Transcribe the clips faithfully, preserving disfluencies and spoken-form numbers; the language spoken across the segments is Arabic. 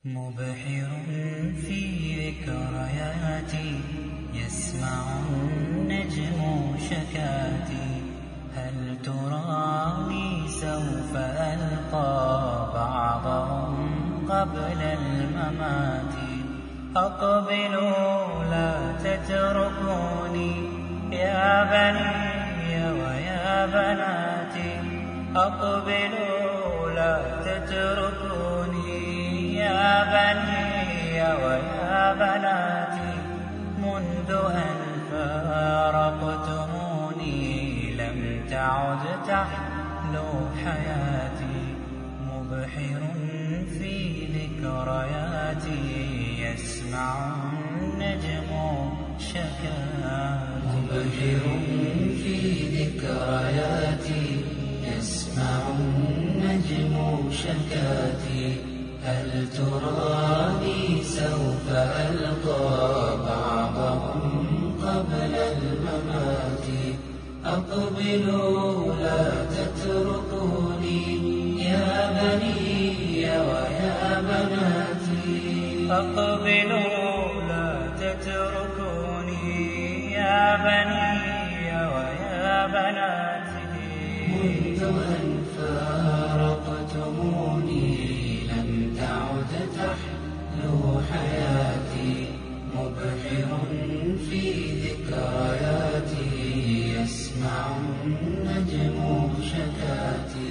مبحر في ذكرياتي يسمع النجم شكاتي. هل تراني سوف ألقى بعضهم قبل الممات؟ أقبلوا لا تتركوني يا بني ويا بناتي. أقبلوا لا تتركوني يا بني ويا بناتي. منذ أن فارقتموني لم تعد تحلو حياتي. مبحر في ذكرياتي يسمع النجم شكاتي. مبحر في ذكرياتي يسمع النجم شكاتي. هل تراني سوف ألقى بعضهم قبل الممات؟ أقبلوا لا تتركوني يا بني ويا بناتي. أقبلوا لا تتركوني يا بني ويا بناتي. منذ أن فارقتموني لم تعد تحلو حياتي. مبحر في ذكرياتي يسمع النجم شكاتي.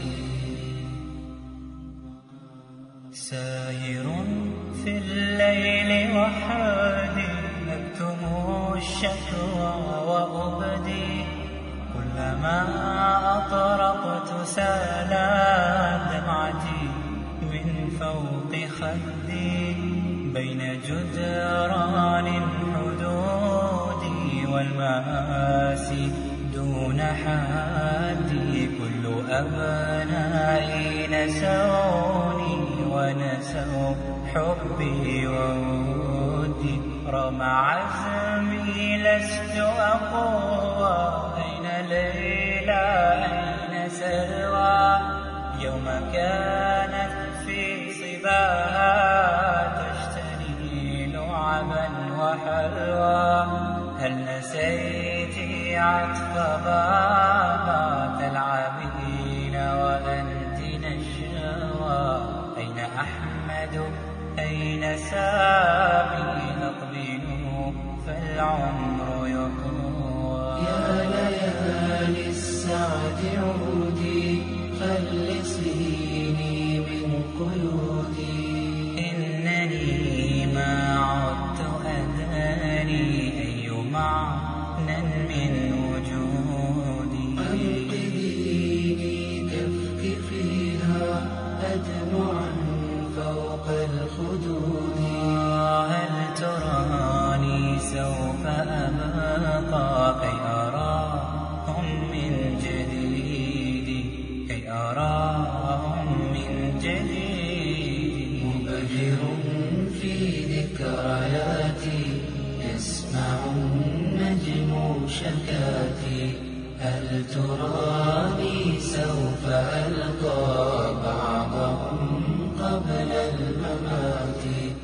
ساهر في الليل وحدي أكتم الشكوى وأبدي. كلما أطرقت سالت دمعتي من فوق خدي. بين جدران الحدود والمآسي دون حدي. كل أبنائي نسوني ونسوا حبي وودي. رغم عزمي لست أقوى. أين ليلى أين سلوى؟ يوم كانت في صباها تشتري لعبا وحلوى. هل نسيت عطف بابا تلعبين وأنت نشوى؟ أين أحمد أين سامي؟ أقبلوا فالعمر يطوى. يا ليالي السعد عودي خلصيني من قيودي. إنني ما عدت أدري أي معنى من وجودي. أنقذيني كفك فيها أدمعا فوق الخدود. هل تراني سوف أبقى كي أراهم من جديد؟ كي أراهم من جديد. مبحر في ذكرياتي يسمع النجم شكاتي. هل تراني سوف ألقى بعضهم قبل الممات؟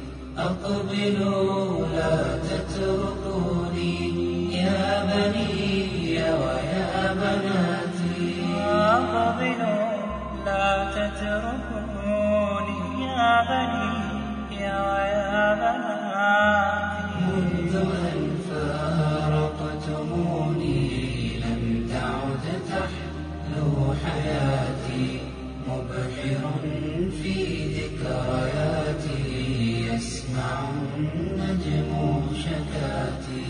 أقبلوا لا تتركوني يا بني ويا بناتي. أقبلوا لا تتركوني يا بني ويا بناتي. منذ أن فارقتموني لم تعد تحلو حياتي. مبحر في ذكرياتي يسمع النجم شكاتي.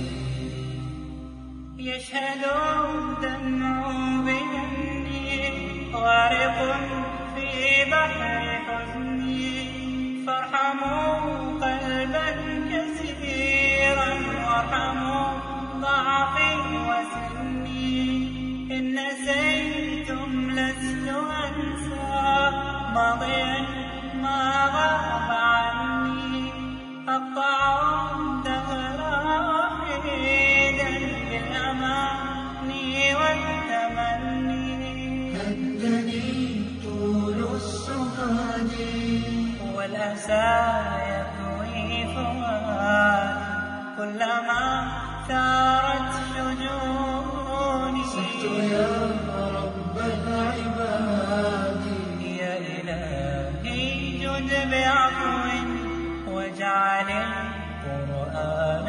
يشهد الدمع بأني غارق في بحر حزني. فارحموا قلبا كثيرا وارحموا ضعفي وسني. إن نسيتم لست أنسى ماضيا ما غاب عني. أقطع الدهر وحيدا بالأماني والتمني. هدني طول السهاد والأسى يهوي فؤادي كلما ثارت شجوني صرت يا رب العباد يا إلهي جد بعفو واجعل القرآن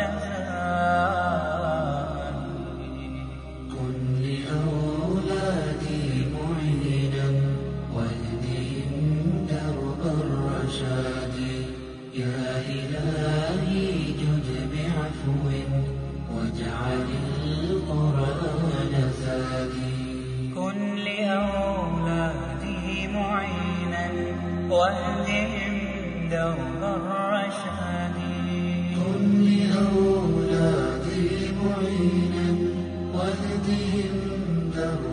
زادي كن لأولادي معينا واهدهم درب الرشاد يا إلهي جد بعفو واجعل القرآن زادي كن لأولادي معينا واهدهم درب الرشاد كن لأولادي معينا واهدهم درب